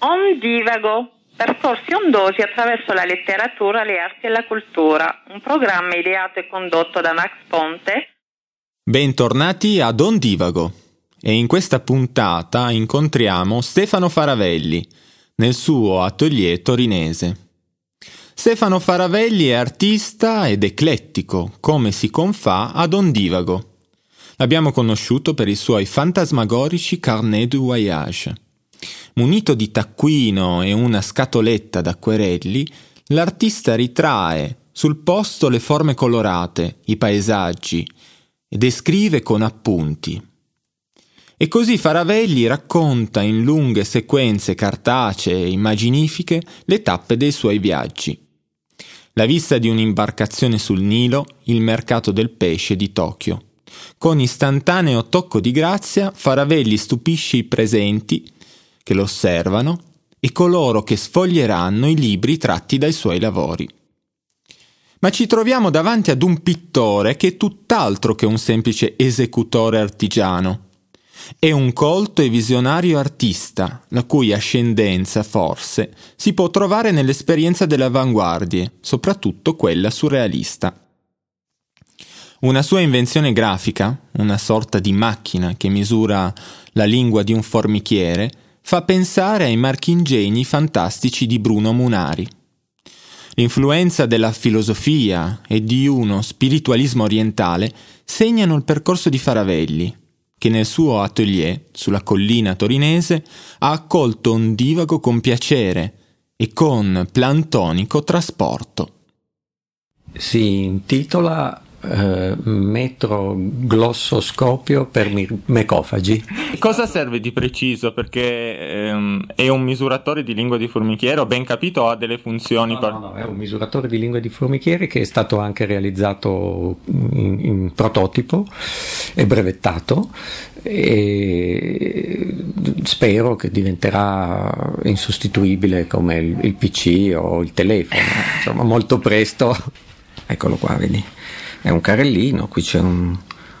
Ondivago, percorsi ondosi attraverso la letteratura, le arti e la cultura, un programma ideato e condotto da Max Ponte. Bentornati ad Ondivago e in questa puntata incontriamo Stefano Faravelli nel suo atelier torinese. Stefano Faravelli è artista ed eclettico, come si confà ad Ondivago. L'abbiamo conosciuto per i suoi fantasmagorici carnet du voyage. Munito di taccuino e una scatoletta d'acquerelli, l'artista ritrae sul posto le forme colorate, i paesaggi, e descrive con appunti. E così Faravelli racconta in lunghe sequenze cartacee e immaginifiche le tappe dei suoi viaggi. La vista di un'imbarcazione sul Nilo, il mercato del pesce di Tokyo. Con istantaneo tocco di grazia, Faravelli stupisce i presenti che lo osservano e coloro che sfoglieranno i libri tratti dai suoi lavori. Ma ci troviamo davanti ad un pittore che è tutt'altro che un semplice esecutore artigiano. È un colto e visionario artista, la cui ascendenza, forse, si può trovare nell'esperienza delle avanguardie, soprattutto quella surrealista. Una sua invenzione grafica, una sorta di macchina che misura la lingua di un formichiere, fa pensare ai marchingegni fantastici di Bruno Munari. L'influenza della filosofia e di uno spiritualismo orientale segnano il percorso di Faravelli, che nel suo atelier, sulla collina torinese, ha accolto Ondivago con piacere e con plantonico trasporto. Si intitola metroglossoscopio per mecofagi. Cosa serve di preciso? Perché è un misuratore di lingua di formichiere, ho ben capito, o ha delle funzioni? No, è un misuratore di lingua di formichiere che è stato anche realizzato in prototipo e brevettato, e spero che diventerà insostituibile come il PC o il telefono, insomma molto presto. Eccolo qua, vedi? È un carrellino, qui c'è un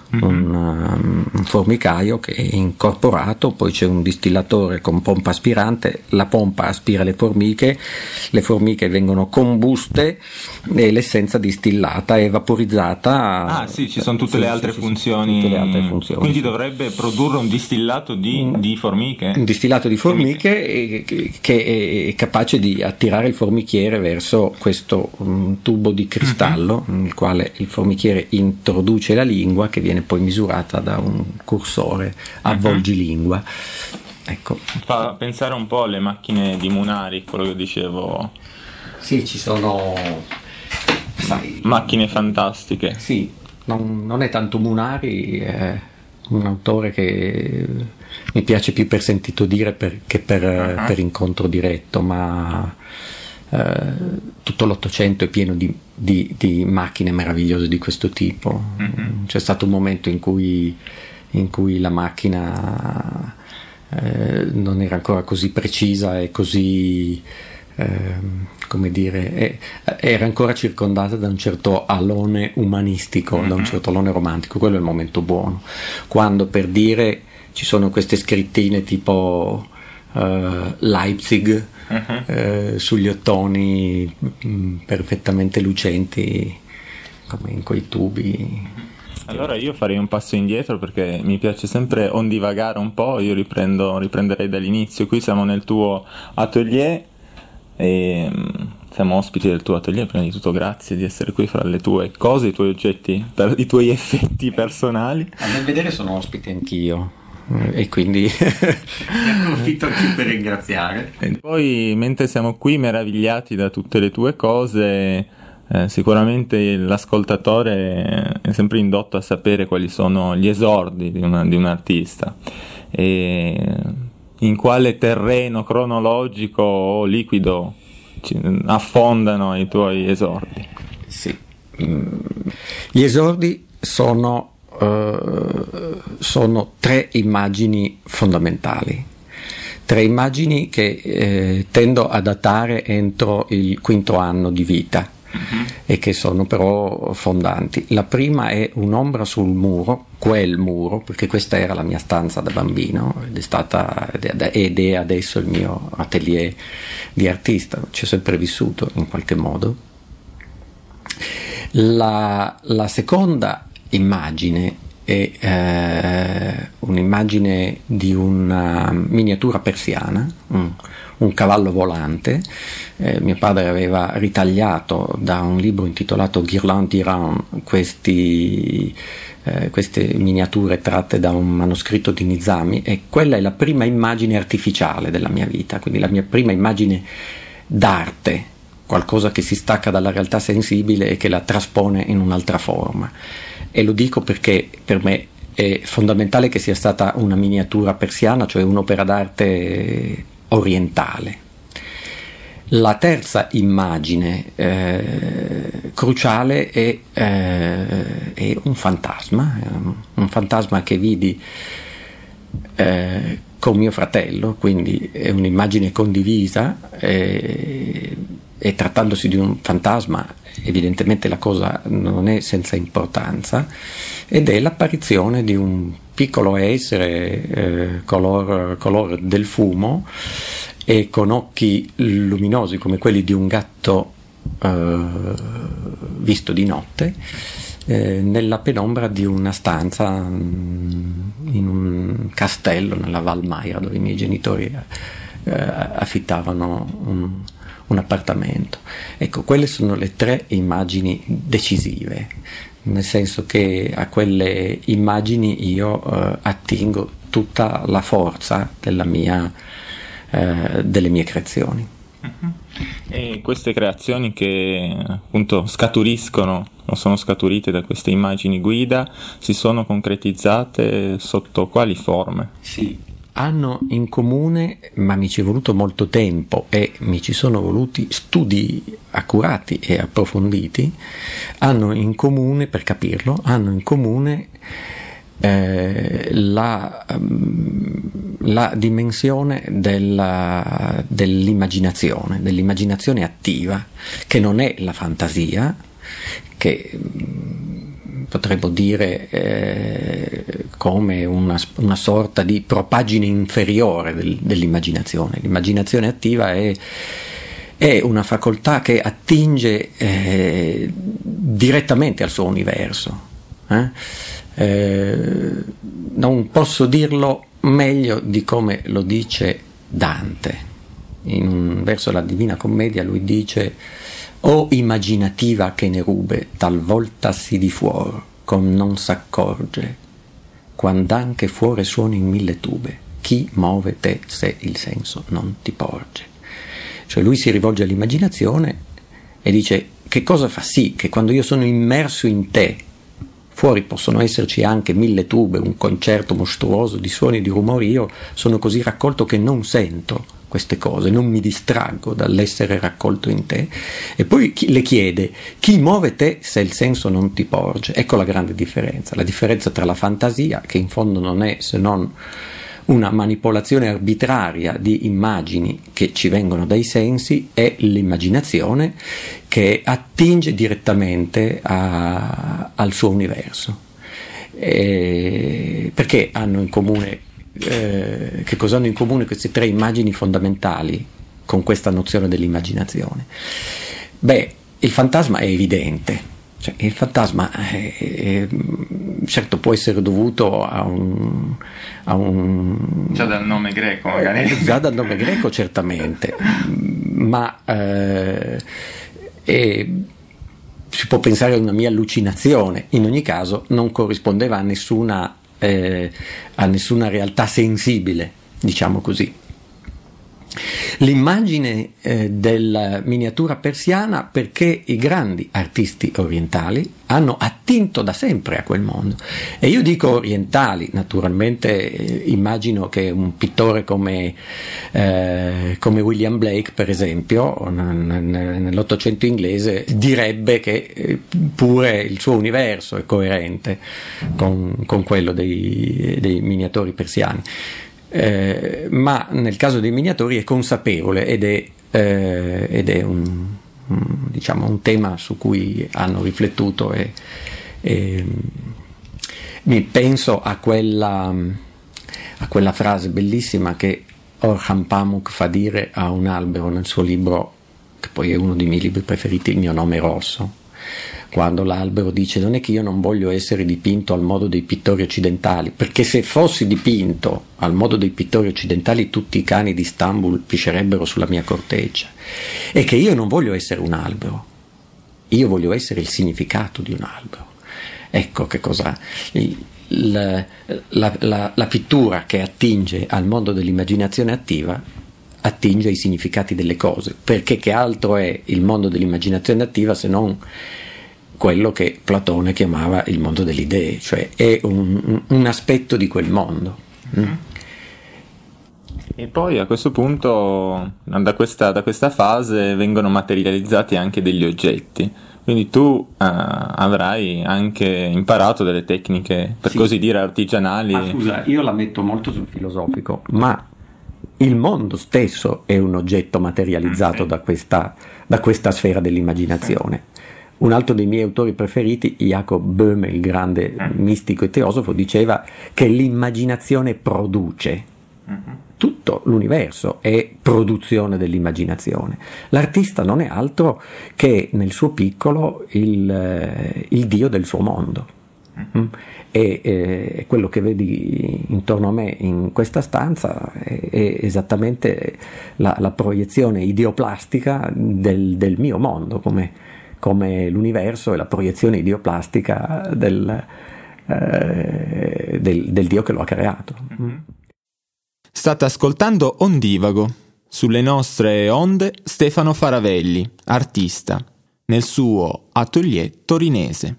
formicaio che è incorporato, poi c'è un distillatore con pompa aspirante, la pompa aspira le formiche vengono combuste e l'essenza distillata è vaporizzata. Ah sì, ci sono tutte le altre funzioni. Tutte le altre funzioni. Quindi dovrebbe produrre un distillato di formiche? Un distillato di formiche che è capace di attirare il formichiere verso questo tubo di cristallo nel quale il formichiere introduce la lingua, che viene poi misurata da un cursore avvolgilingua. Ecco. Fa pensare un po' alle macchine di Munari, quello che dicevo. Sì, ci sono macchine fantastiche. Sì, non è tanto Munari, è un autore che mi piace più per sentito dire che per incontro diretto, ma tutto l'Ottocento è pieno di macchine meravigliose di questo tipo. C'è stato un momento in cui la macchina non era ancora così precisa e così come dire, era ancora circondata da un certo alone umanistico, da un certo alone romantico. Quello è il momento buono, quando, per dire, ci sono queste scrittine tipo Leipzig sugli ottoni perfettamente lucenti come in quei tubi. Allora io farei un passo indietro, perché mi piace sempre ondivagare un po'. Io riprenderei dall'inizio. Qui siamo nel tuo atelier e siamo ospiti del tuo atelier. Prima di tutto grazie di essere qui, fra le tue cose, i tuoi oggetti, i tuoi effetti personali. A ben vedere sono ospite anch'io e quindi ne approfitto anche per ringraziare. E poi, mentre siamo qui meravigliati da tutte le tue cose, sicuramente l'ascoltatore è sempre indotto a sapere quali sono gli esordi di un artista e in quale terreno cronologico o liquido affondano i tuoi esordi. Sì, gli esordi sono tre immagini fondamentali, tre immagini che tendo a datare entro il quinto anno di vita. e che sono però fondanti. La prima è un'ombra sul muro, quel muro, perché questa era la mia stanza da bambino ed è adesso il mio atelier di artista, ci ho sempre vissuto in qualche modo. La seconda immagine è un'immagine di una miniatura persiana, un cavallo volante. Mio padre aveva ritagliato da un libro intitolato Guirlande d'Iran queste miniature tratte da un manoscritto di Nizami, e quella è la prima immagine artificiale della mia vita, quindi la mia prima immagine d'arte, qualcosa che si stacca dalla realtà sensibile e che la traspone in un'altra forma. E lo dico perché per me è fondamentale che sia stata una miniatura persiana, cioè un'opera d'arte orientale. La terza immagine cruciale è un fantasma che vidi con mio fratello, quindi è un'immagine condivisa, e trattandosi di un fantasma evidentemente la cosa non è senza importanza, ed è l'apparizione di un piccolo essere color del fumo e con occhi luminosi come quelli di un gatto visto di notte, nella penombra di una stanza in un castello nella Val Maira, dove i miei genitori affittavano un appartamento. Ecco, quelle sono le tre immagini decisive, nel senso che a quelle immagini io attingo tutta la forza delle mie creazioni. E queste creazioni che appunto scaturiscono o sono scaturite da queste immagini guida si sono concretizzate sotto quali forme? Sì, hanno in comune, ma mi ci è voluto molto tempo e mi ci sono voluti studi accurati e approfonditi, hanno in comune, per capirlo, la dimensione dell'immaginazione attiva, che non è la fantasia, che potremmo dire come una sorta di propagine inferiore dell'immaginazione. L'immaginazione attiva è una facoltà che attinge direttamente al suo universo. Non posso dirlo meglio di come lo dice Dante in un verso della Divina Commedia. Lui dice: «O immaginativa che ne rube, talvolta si di fuor, com non s'accorge, quand'anche fuore suoni in mille tube, chi muove te se il senso non ti porge». Cioè lui si rivolge all'immaginazione e dice: che cosa fa sì che quando io sono immerso in te, fuori possono esserci anche mille tube, un concerto mostruoso di suoni e di rumori, io sono così raccolto che non sento queste cose, non mi distraggo dall'essere raccolto in te. E poi le chiede: chi muove te se il senso non ti porge? Ecco la grande differenza, la differenza tra la fantasia, che in fondo non è se non una manipolazione arbitraria di immagini che ci vengono dai sensi, e l'immaginazione che attinge direttamente al suo universo. Perché hanno in comune, che cosa hanno in comune queste tre immagini fondamentali con questa nozione dell'immaginazione? Beh, il fantasma è evidente. Cioè, il fantasma certo può essere dovuto a un già dal nome greco magari. Già dal nome greco certamente, ma si può pensare a una mia allucinazione. In ogni caso non corrispondeva a nessuna realtà sensibile, diciamo così. L'immagine della miniatura persiana, perché i grandi artisti orientali hanno attinto da sempre a quel mondo, e io dico orientali, naturalmente immagino che un pittore come William Blake, per esempio, nell'Ottocento inglese, direbbe che pure il suo universo è coerente con quello dei miniatori persiani. Ma nel caso dei miniatori è consapevole ed è diciamo, un tema su cui hanno riflettuto e mi penso a quella frase bellissima che Orhan Pamuk fa dire a un albero nel suo libro, che poi è uno dei miei libri preferiti, Il mio nome è rosso, quando l'albero dice: non è che io non voglio essere dipinto al modo dei pittori occidentali, perché se fossi dipinto al modo dei pittori occidentali tutti i cani di Istanbul piscerebbero sulla mia corteccia, e che io non voglio essere un albero, io voglio essere il significato di un albero. Ecco che cosa la pittura che attinge al mondo dell'immaginazione attiva attinge ai significati delle cose, perché che altro è il mondo dell'immaginazione attiva se non quello che Platone chiamava il mondo delle idee, cioè è un aspetto di quel mondo. E poi a questo punto da questa fase vengono materializzati anche degli oggetti. Quindi tu avrai anche imparato delle tecniche, per così dire, artigianali. Ma scusa, io la metto molto sul filosofico, ma il mondo stesso è un oggetto materializzato da questa sfera dell'immaginazione. Un altro dei miei autori preferiti, Jacob Böhme, il grande mistico e teosofo, diceva che l'immaginazione produce. Tutto l'universo è produzione dell'immaginazione. L'artista non è altro che nel suo piccolo il Dio del suo mondo. E quello che vedi intorno a me in questa stanza è esattamente la proiezione ideoplastica del mio mondo, come l'universo è la proiezione ideoplastica del Dio che lo ha creato. State ascoltando Ondivago. Sulle nostre onde Stefano Faravelli, artista, nel suo atelier torinese.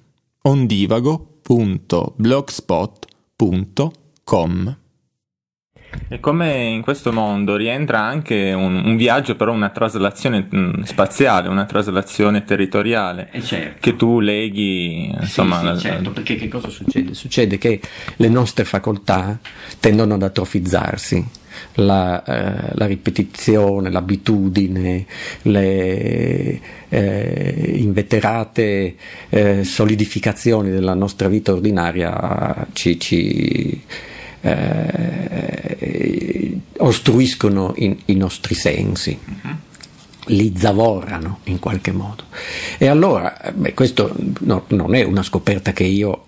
ondivago.blogspot.com. E come in questo mondo rientra anche un viaggio, però una traslazione spaziale, una traslazione territoriale, certo, che tu leghi, insomma. Sì, certo, perché che cosa succede? Succede che le nostre facoltà tendono ad atrofizzarsi. La ripetizione, l'abitudine, le inveterate solidificazioni della nostra vita ordinaria ci ostruiscono i nostri sensi, li zavorrano in qualche modo. E allora, questo non è una scoperta che io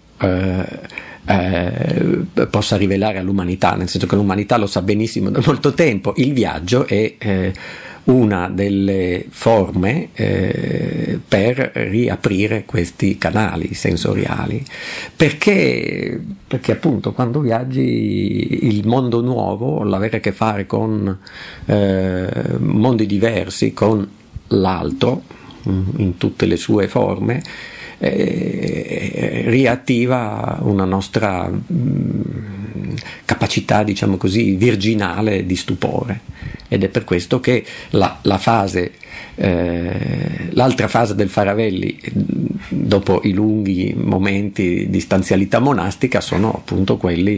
possa rivelare all'umanità, nel senso che l'umanità lo sa benissimo da molto tempo. Il viaggio è una delle forme per riaprire questi canali sensoriali, perché appunto quando viaggi il mondo nuovo, l'avere a che fare con mondi diversi, con l'altro in tutte le sue forme, riattiva una nostra capacità, diciamo così, virginale di stupore, ed è per questo che l'altra fase del Faravelli, dopo i lunghi momenti di stanzialità monastica, sono appunto quelli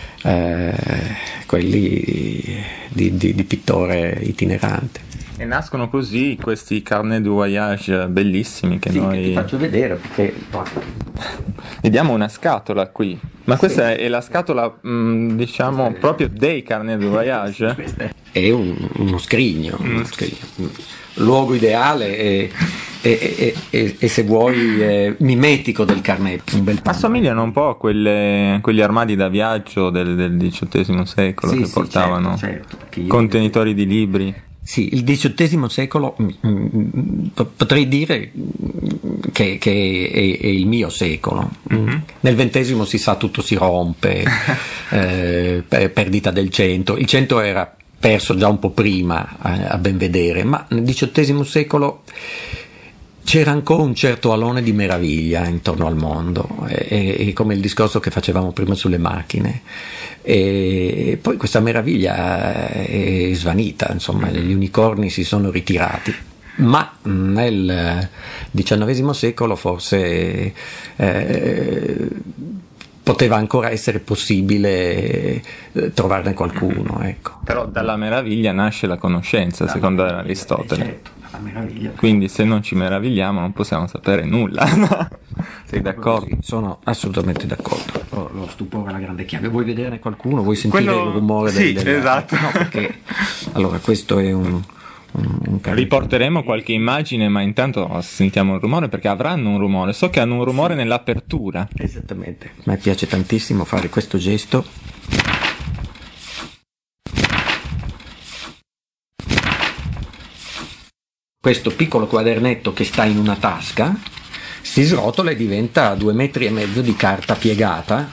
di pittore itinerante. E nascono così questi carnet de voyage bellissimi che noi... Che ti faccio vedere, perché... Vediamo una scatola qui. Ma questa è la scatola, diciamo, proprio dei carnet de voyage? È uno scrigno. Luogo ideale e se vuoi mimetico del carnet. Un bel assomigliano un po' a quegli armadi da viaggio del XVIII secolo, che portavano certo, contenitori di libri. Sì, il XVIII secolo potrei dire che è il mio secolo. Nel XX si sa, tutto si rompe, perdita del centro. Il centro era perso già un po' prima, a ben vedere, ma nel XVIII secolo c'era ancora un certo alone di meraviglia intorno al mondo, e come il discorso che facevamo prima sulle macchine. E poi questa meraviglia è svanita, insomma, gli unicorni si sono ritirati. Ma nel XIX secolo forse poteva ancora essere possibile trovarne qualcuno, ecco. Però dalla meraviglia nasce la conoscenza, secondo Aristotele. Certo, dalla meraviglia. Quindi se non ci meravigliamo non possiamo sapere nulla, no? Sei d'accordo? Sì, sono assolutamente d'accordo. Lo stupore è la grande chiave. Vuoi vederne qualcuno? Vuoi sentire il rumore esatto. No, perché allora questo è un Riporteremo qualche immagine, ma intanto sentiamo il rumore, perché avranno un rumore. So che hanno un rumore nell'apertura. Esattamente. A me piace tantissimo fare questo gesto. Questo piccolo quadernetto che sta in una tasca si srotola e diventa 2,5 metri di carta piegata,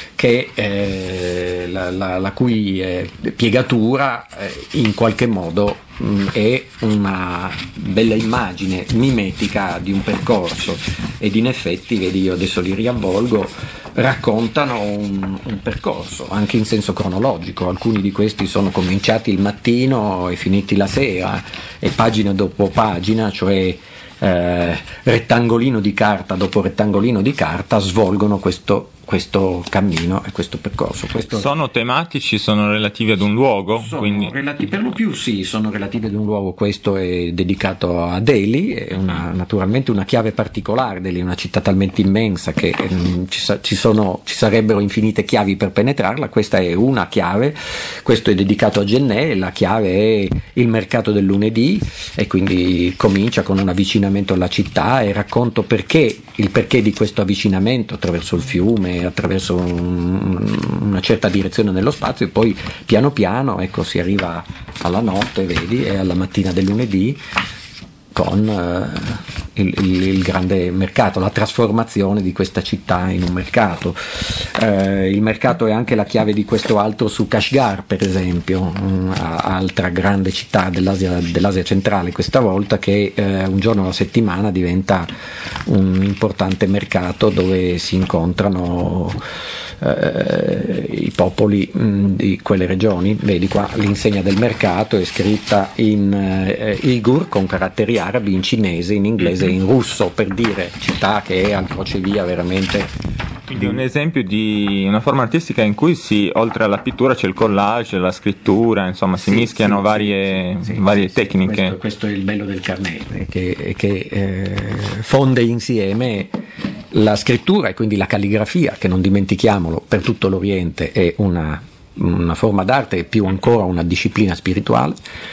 che la cui piegatura in qualche modo è una bella immagine mimetica di un percorso, ed in effetti, vedi, io adesso li riavvolgo, raccontano un percorso anche in senso cronologico. Alcuni di questi sono cominciati il mattino e finiti la sera, e pagina dopo pagina, cioè rettangolino di carta dopo rettangolino di carta, svolgono questo cammino e questo percorso. Sono tematici, sono relativi ad un luogo? Quindi per lo più sì, sono relativi ad un luogo. Questo è dedicato a Delhi, è naturalmente una chiave particolare. Delhi è una città talmente immensa che ci sarebbero infinite chiavi per penetrarla. Questa è una chiave. Questo è dedicato a Jenneh, la chiave è il mercato del lunedì, e quindi comincia con un avvicinamento alla città e racconto il perché di questo avvicinamento attraverso il fiume, attraverso una certa direzione nello spazio, e poi piano piano, ecco, si arriva alla notte, vedi, e alla mattina del lunedì con il grande mercato, la trasformazione di questa città in un mercato. Il mercato è anche la chiave di questo altro su Kashgar, per esempio, altra grande città dell'Asia centrale questa volta, che un giorno alla settimana diventa un importante mercato dove si incontrano i popoli di quelle regioni. Vedi qua l'insegna del mercato è scritta in Igur con caratteri arabi, in cinese, in inglese e in russo, per dire città che è al crocevia veramente. Quindi un esempio di una forma artistica in cui oltre alla pittura c'è il collage, la scrittura, insomma si mischiano varie tecniche. Questo è il bello del Carnet, che fonde insieme la scrittura e quindi la calligrafia, che non dimentichiamolo, per tutto l'Oriente è una forma d'arte e più ancora una disciplina spirituale,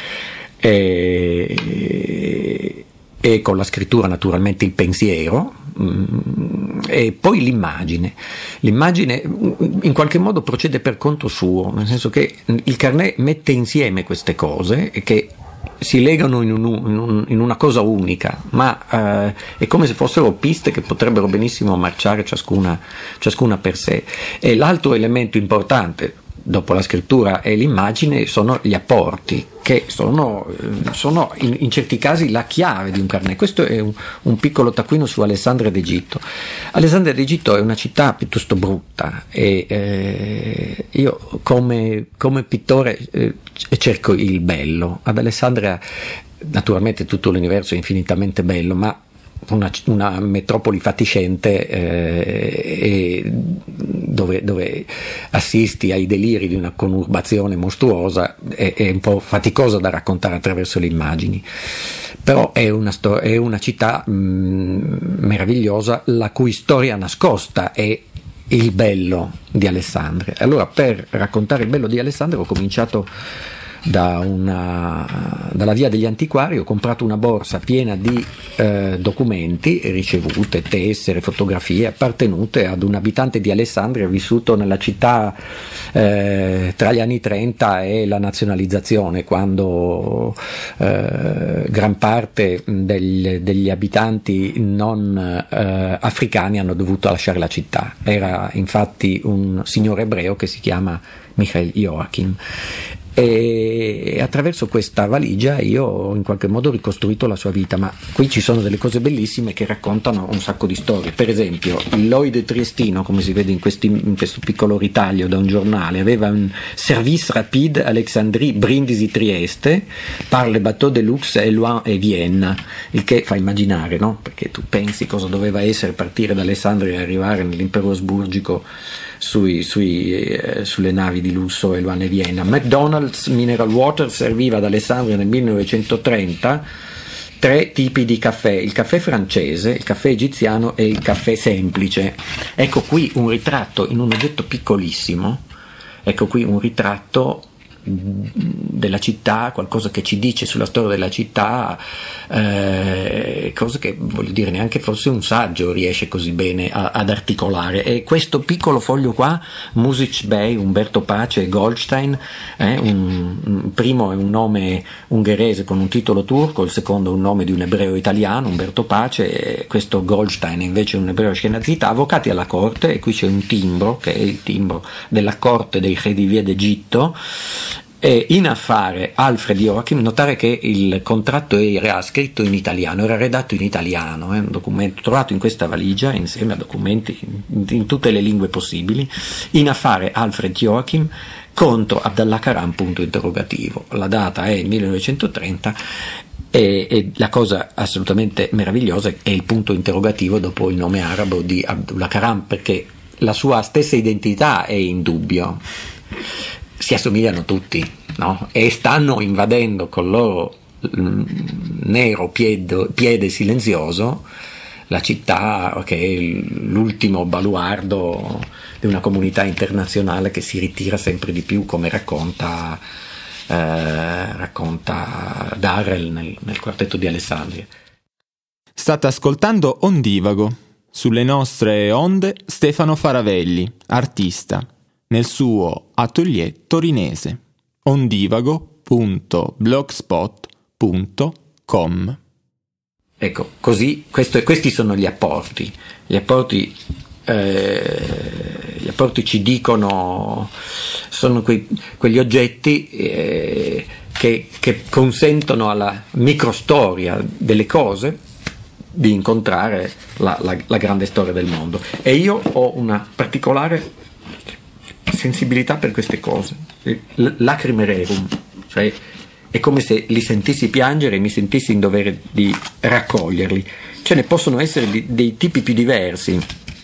e con la scrittura naturalmente il pensiero, e poi l'immagine in qualche modo procede per conto suo, nel senso che il Carnet mette insieme queste cose che si legano in una cosa unica, ma è come se fossero piste che potrebbero benissimo marciare ciascuna per sé. E l'altro elemento importante dopo la scrittura e l'immagine sono gli apporti, che sono in certi casi la chiave di un Carnet. Questo è un piccolo taccuino su Alessandria d'Egitto. Alessandria d'Egitto è una città piuttosto brutta, e io come pittore cerco il bello. Ad Alessandria naturalmente tutto l'universo è infinitamente bello, ma una metropoli fatiscente, dove assisti ai deliri di una conurbazione mostruosa, è un po' faticoso da raccontare attraverso le immagini, però è una città meravigliosa, la cui storia nascosta è il bello di Alessandria. Allora, per raccontare il bello di Alessandria ho cominciato dalla via degli antiquari. Ho comprato una borsa piena di documenti, ricevute, tessere, fotografie appartenute ad un abitante di Alessandria vissuto nella città tra gli anni 30 e la nazionalizzazione, quando gran parte degli abitanti non africani hanno dovuto lasciare la città. Era infatti un signore ebreo che si chiama Michael Joachim. e attraverso questa valigia io ho in qualche modo ricostruito la sua vita, ma qui ci sono delle cose bellissime che raccontano un sacco di storie. Per esempio il Lloyd triestino, come si vede in questo piccolo ritaglio da un giornale, aveva un service rapide Alexandrie Brindisi Trieste par le bateau de luxe Éloin e Vienna, il che fa immaginare, no? Perché tu pensi cosa doveva essere partire da Alessandria e arrivare nell'impero asburgico sulle navi di lusso Éloin e Vienna. McDonald's Mineral Water serviva ad Alessandria nel 1930 3 tipi di caffè: il caffè francese, il caffè egiziano e il caffè semplice. Ecco qui un ritratto in un oggetto piccolissimo, ecco qui un ritratto della città, qualcosa che ci dice sulla storia della città, cose che, voglio dire, neanche forse un saggio riesce così bene ad articolare. E questo piccolo foglio qua, Music Bey, Umberto Pace e Goldstein, un primo è un nome ungherese con un titolo turco, il secondo è un nome di un ebreo italiano, Umberto Pace, e questo Goldstein invece è un ebreo ashkenazita, avvocati alla corte. E qui c'è un timbro che è il timbro della corte dei Khedivieh d'Egitto. E in affare Alfred Joachim, notare che il contratto era scritto in italiano, era redatto in italiano, un documento trovato in questa valigia insieme a documenti in tutte le lingue possibili. In affare Alfred Joachim contro Abdallah Karam, punto interrogativo. La data è il 1930 e la cosa assolutamente meravigliosa è il punto interrogativo dopo il nome arabo di Abdullah Karam, perché la sua stessa identità è in dubbio. Si assomigliano tutti, no? E stanno invadendo col loro nero piede silenzioso la città, che è l'ultimo baluardo di una comunità internazionale che si ritira sempre di più, come racconta Darrell nel quartetto di Alessandria. State ascoltando Ondivago. Sulle nostre onde Stefano Faravelli, artista, nel suo atelier torinese. ondivago.blogspot.com. Ecco, così questi sono gli apporti. Gli apporti ci dicono, sono quegli oggetti che consentono alla microstoria delle cose di incontrare la grande storia del mondo. E io ho una particolare sensibilità per queste cose, lacrime rerum, cioè è come se li sentissi piangere e mi sentissi in dovere di raccoglierli. Ce ne possono essere dei tipi più diversi.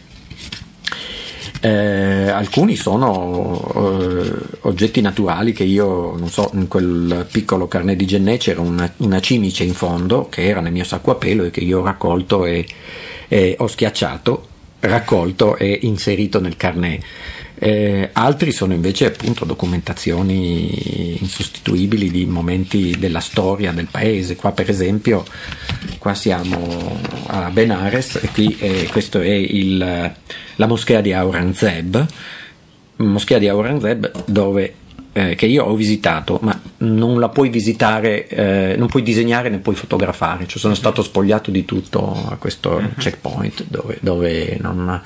Alcuni sono oggetti naturali che io, non so, in quel piccolo carnet di Gennè c'era una cimice in fondo che era nel mio sacco a pelo e che io ho raccolto e ho schiacciato, raccolto e inserito nel carnet. Altri sono invece appunto documentazioni insostituibili di momenti della storia del paese. Per esempio qua siamo a Benares e qui questo è la moschea di Aurangzeb, dove che io ho visitato, ma non la puoi visitare, non puoi disegnare né puoi fotografare, cioè sono stato spogliato di tutto a questo checkpoint dove non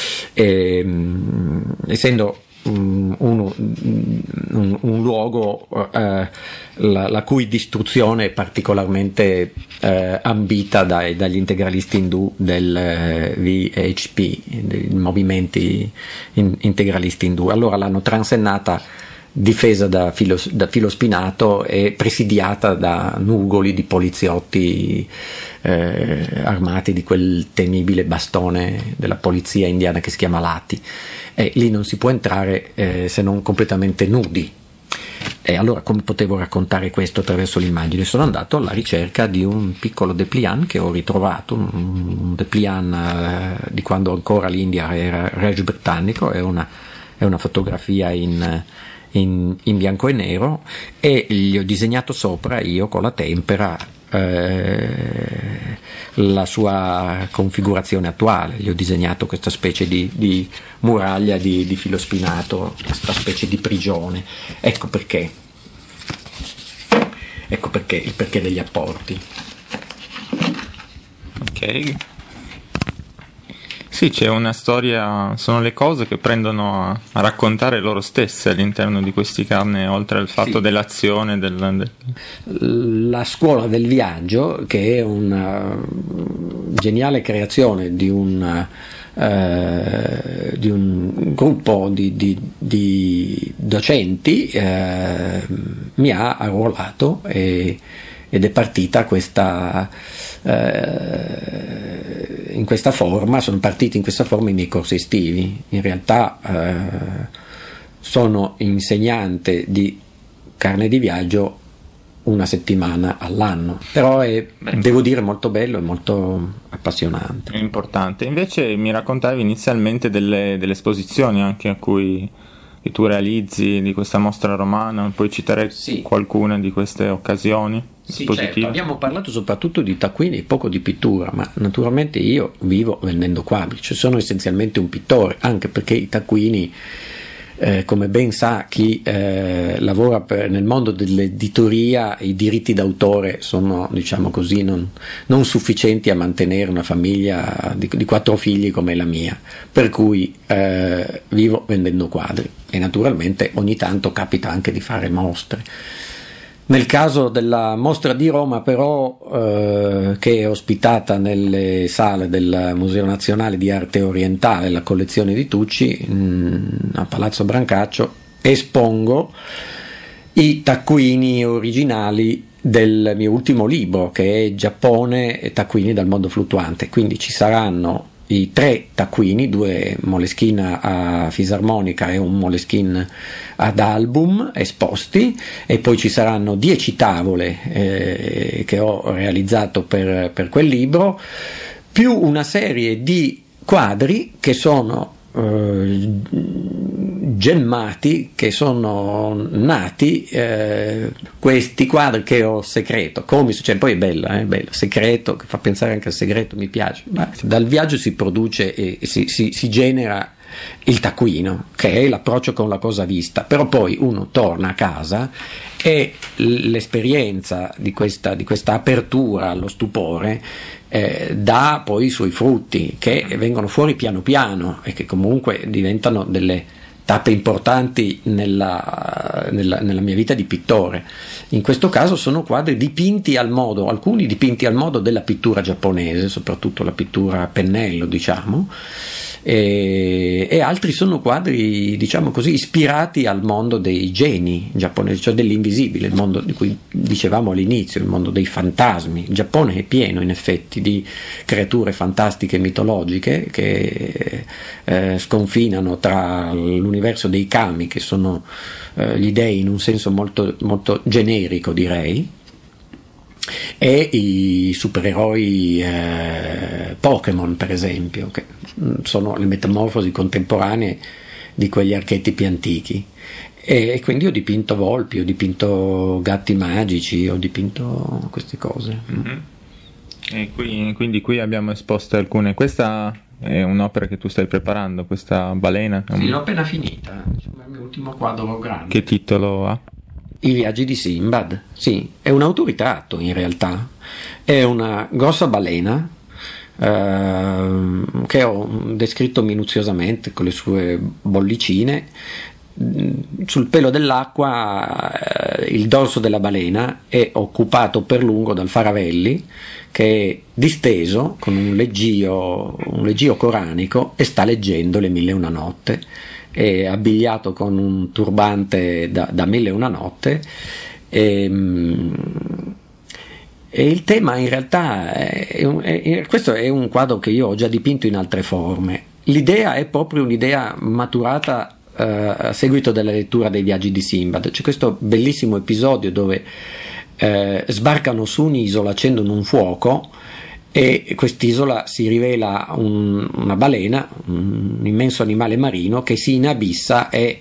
essendo un luogo la cui distruzione è particolarmente ambita dagli integralisti indù del VHP, dei movimenti integralisti indù. Allora l'hanno transennata, difesa da filo spinato e presidiata da nugoli di poliziotti armati di quel temibile bastone della polizia indiana che si chiama Lati, e lì non si può entrare se non completamente nudi. E allora come potevo raccontare questo attraverso l'immagine? Sono andato alla ricerca di un piccolo dépliant che ho ritrovato, un dépliant di quando ancora l'India era Regio Britannico, è una fotografia in bianco e nero, e gli ho disegnato sopra io con la tempera la sua configurazione attuale. Gli ho disegnato questa specie di muraglia di filo spinato, questa specie di prigione. Ecco perché il perché degli apporti. Ok, Sì, c'è una storia, sono le cose che prendono a raccontare loro stesse all'interno di questi carne, oltre al fatto dell'azione. La scuola del viaggio, che è una geniale creazione di un gruppo di docenti, mi ha arruolato ed è partita in questa forma, sono partiti in questa forma i miei corsi estivi. In realtà sono insegnante di carne di viaggio una settimana all'anno, però devo dire, molto bello e molto appassionante. È importante. Invece mi raccontavi inizialmente delle esposizioni anche che tu realizzi di questa mostra romana, puoi citare qualcuna di queste occasioni? Sì, certo. Abbiamo parlato soprattutto di taccuini e poco di pittura, ma naturalmente io vivo vendendo quadri, cioè sono essenzialmente un pittore, anche perché i taccuini, come ben sa chi lavora nel mondo dell'editoria, i diritti d'autore sono, diciamo così, non sufficienti a mantenere una famiglia di 4 figli come la mia, per cui vivo vendendo quadri e naturalmente ogni tanto capita anche di fare mostre. Nel caso della mostra di Roma, però, che è ospitata nelle sale del Museo Nazionale di Arte Orientale, la collezione di Tucci, a Palazzo Brancaccio, espongo i taccuini originali del mio ultimo libro, che è Giappone e taccuini dal mondo fluttuante. Quindi ci saranno i 3 taccuini, 2 Moleskine a fisarmonica e un Moleskine ad album esposti, e poi ci saranno 10 tavole che ho realizzato per quel libro, più una serie di quadri che sono gemmati, che sono nati, questi quadri che ho segreto, come cioè, poi è bello, segreto, che fa pensare anche al segreto, mi piace. Ma dal viaggio si produce e si genera il taccuino, che è l'approccio con la cosa vista, però poi uno torna a casa e l'esperienza di questa apertura allo stupore dà poi i suoi frutti, che vengono fuori piano piano e che comunque diventano delle tappe importanti nella mia vita di pittore. In questo caso sono quadri dipinti al modo, alcuni dipinti al modo della pittura giapponese, soprattutto la pittura a pennello, diciamo, e altri sono quadri, diciamo così, ispirati al mondo dei geni giapponesi, cioè dell'invisibile, il mondo di cui dicevamo all'inizio, il mondo dei fantasmi. Il Giappone è pieno in effetti di creature fantastiche e mitologiche che sconfinano tra l'universo dei kami, che sono gli dei in un senso molto, molto generico, direi, e i supereroi Pokémon, per esempio, che sono le metamorfosi contemporanee di quegli archetipi antichi. E quindi ho dipinto volpi, ho dipinto gatti magici, ho dipinto queste cose. Mm-hmm. E quindi qui abbiamo esposto alcune. Questa è un'opera che tu stai preparando, questa balena? Sì, l'ho appena finita, è il mio ultimo quadro grande. Che titolo ha? I viaggi di Sinbad. Sì, è un autoritratto in realtà, è una grossa balena che ho descritto minuziosamente con le sue bollicine. Sul pelo dell'acqua il dorso della balena è occupato per lungo dal Faravelli, che è disteso con un leggio coranico e sta leggendo le 1001 notte. È abbigliato con un turbante da 1001 notte e il tema in realtà questo è un quadro che io ho già dipinto in altre forme. L'idea è proprio un'idea maturata a seguito della lettura dei viaggi di Sinbad. C'è questo bellissimo episodio dove sbarcano su un'isola, accendono un fuoco e quest'isola si rivela una balena, un immenso animale marino che si inabissa e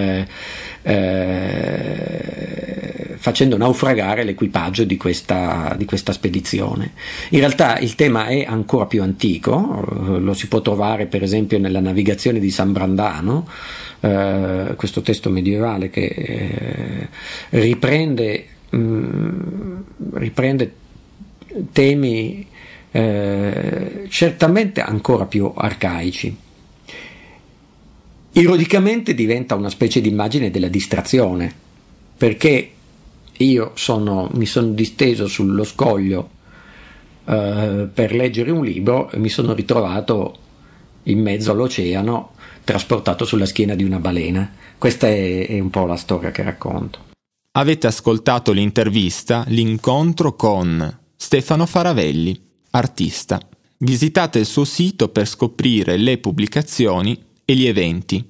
facendo naufragare l'equipaggio di questa spedizione. In realtà il tema è ancora più antico, lo si può trovare per esempio nella Navigazione di San Brandano, questo testo medievale che riprende temi certamente ancora più arcaici. Ironicamente diventa una specie di immagine della distrazione, perché io mi sono disteso sullo scoglio per leggere un libro e mi sono ritrovato in mezzo all'oceano, trasportato sulla schiena di una balena. Questa è un po' la storia che racconto. Avete ascoltato l'intervista L'incontro con Stefano Faravelli, artista. Visitate il suo sito per scoprire le pubblicazioni e gli eventi.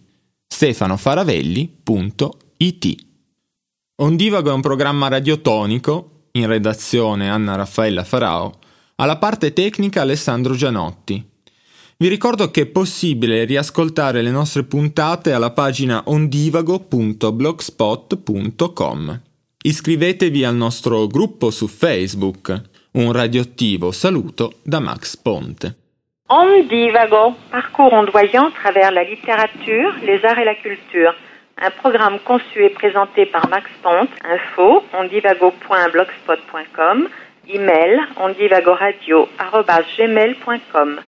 stefanoFaravelli.it. Ondivago è un programma radiotonico, in redazione Anna Raffaella Farao, alla parte tecnica Alessandro Gianotti. Vi ricordo che è possibile riascoltare le nostre puntate alla pagina ondivago.blogspot.com. Iscrivetevi al nostro gruppo su Facebook. Un radioattivo saluto da Max Ponte. Ondivago, parcours ondoyant à travers la littérature, les arts et la culture. Un programme conçu et présenté par Max Ponte. Info ondivago.blogspot.com. Email ondivagoradio@gmail.com.